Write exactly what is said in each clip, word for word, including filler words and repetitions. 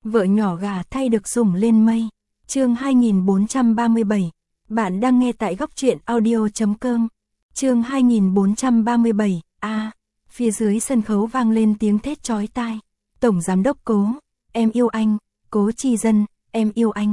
Vợ nhỏ gà thay được sủng lên mây. Chương hai nghìn bốn trăm ba mươi bảy. Bạn đang nghe tại góc truyện audio chấm com. Chương hai nghìn bốn trăm ba mươi bảy. A, à, phía dưới sân khấu vang lên tiếng thét chói tai. Tổng giám đốc Cố, em yêu anh. Cố Chi Dân, em yêu anh.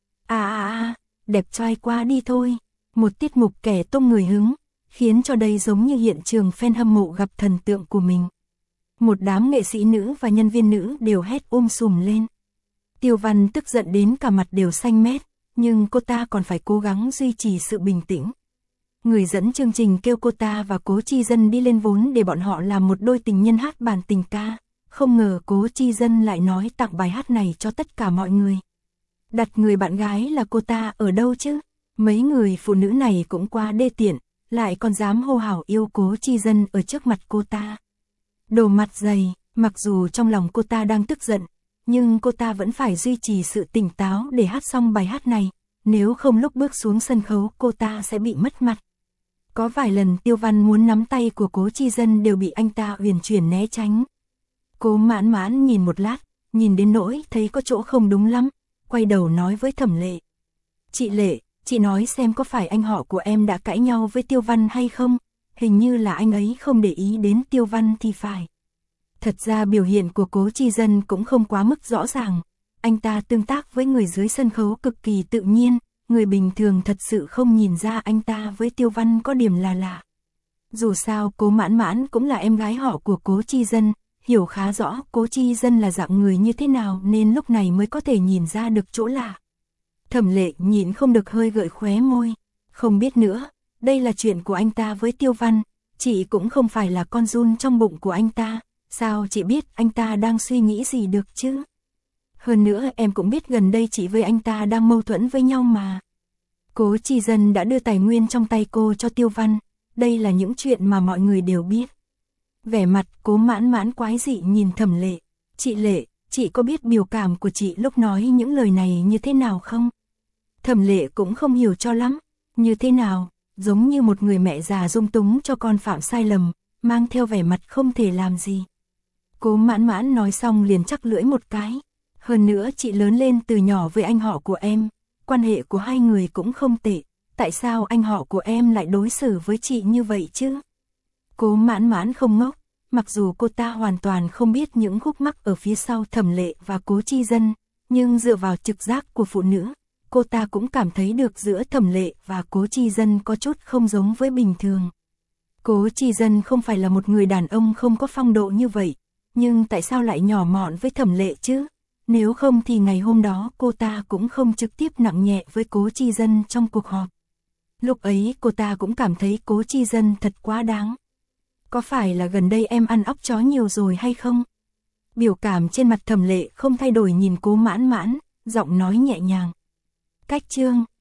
À à à, đẹp trai quá đi thôi. Một tiết mục kẻ tung người hứng, khiến cho đây giống như hiện trường fan hâm mộ gặp thần tượng của mình. Một đám nghệ sĩ nữ và nhân viên nữ đều hét um sùm lên. Tiêu Văn tức giận đến cả mặt đều xanh mét, nhưng cô ta còn phải cố gắng duy trì sự bình tĩnh. Người dẫn chương trình kêu cô ta và Cố Chi Dân đi lên vốn để bọn họ làm một đôi tình nhân hát bản tình ca. Không ngờ Cố Chi Dân lại nói tặng bài hát này cho tất cả mọi người. Đặt người bạn gái là cô ta ở đâu chứ? Mấy người phụ nữ này cũng quá đê tiện, lại còn dám hô hào yêu Cố Chi Dân ở trước mặt cô ta. Đồ mặt dày, mặc dù trong lòng cô ta đang tức giận, nhưng cô ta vẫn phải duy trì sự tỉnh táo để hát xong bài hát này, nếu không lúc bước xuống sân khấu cô ta sẽ bị mất mặt. Có vài lần Tiêu Văn muốn nắm tay của Cố Chi Dân đều bị anh ta uyển chuyển né tránh. Cố Mãn Mãn nhìn một lát, nhìn đến nỗi thấy có chỗ không đúng lắm, quay đầu nói với Thẩm Lệ. Chị Lệ, chị nói xem có phải anh họ của em đã cãi nhau với Tiêu Văn hay không? Hình như là anh ấy không để ý đến Tiêu Văn thì phải. Thật ra biểu hiện của Cố Chi Dân cũng không quá mức rõ ràng. Anh ta tương tác với người dưới sân khấu cực kỳ tự nhiên, người bình thường thật sự không nhìn ra anh ta với Tiêu Văn có điểm là lạ. Dù sao Cố Mãn Mãn cũng là em gái họ của Cố Chi Dân, hiểu khá rõ Cố Chi Dân là dạng người như thế nào nên lúc này mới có thể nhìn ra được chỗ lạ. Thẩm Lệ nhịn không được hơi gợi khóe môi. Không biết nữa, đây là chuyện của anh ta với Tiêu Văn, chị cũng không phải là con giun trong bụng của anh ta, sao chị biết anh ta đang suy nghĩ gì được chứ? Hơn nữa em cũng biết gần đây chị với anh ta đang mâu thuẫn với nhau mà. Cố Chi Dân đã đưa tài nguyên trong tay cô cho Tiêu Văn, đây là những chuyện mà mọi người đều biết. Vẻ mặt Cố Mãn Mãn quái dị nhìn Thẩm Lệ. Chị Lệ, chị có biết biểu cảm của chị lúc nói những lời này như thế nào không? Thẩm Lệ cũng không hiểu cho lắm. Như thế nào? Giống như một người mẹ già dung túng cho con phạm sai lầm, mang theo vẻ mặt không thể làm gì. Cố Mãn Mãn nói xong liền chắc lưỡi một cái. Hơn nữa chị lớn lên từ nhỏ với anh họ của em, quan hệ của hai người cũng không tệ. Tại sao anh họ của em lại đối xử với chị như vậy chứ? Cố Mãn Mãn không ngốc, mặc dù cô ta hoàn toàn không biết những khúc mắc ở phía sau Thẩm Lệ và Cố Chi Dân, nhưng dựa vào trực giác của phụ nữ, cô ta cũng cảm thấy được giữa Thẩm Lệ và Cố Chi Dân có chút không giống với bình thường. Cố Chi Dân không phải là một người đàn ông không có phong độ như vậy, nhưng tại sao lại nhỏ mọn với Thẩm Lệ chứ? Nếu không thì ngày hôm đó cô ta cũng không trực tiếp nặng nhẹ với Cố Chi Dân trong cuộc họp. Lúc ấy cô ta cũng cảm thấy Cố Chi Dân thật quá đáng. Có phải là gần đây em ăn óc chó nhiều rồi hay không? Biểu cảm trên mặt Thẩm Lệ không thay đổi nhìn Cố Mãn Mãn, giọng nói nhẹ nhàng. Cách chương,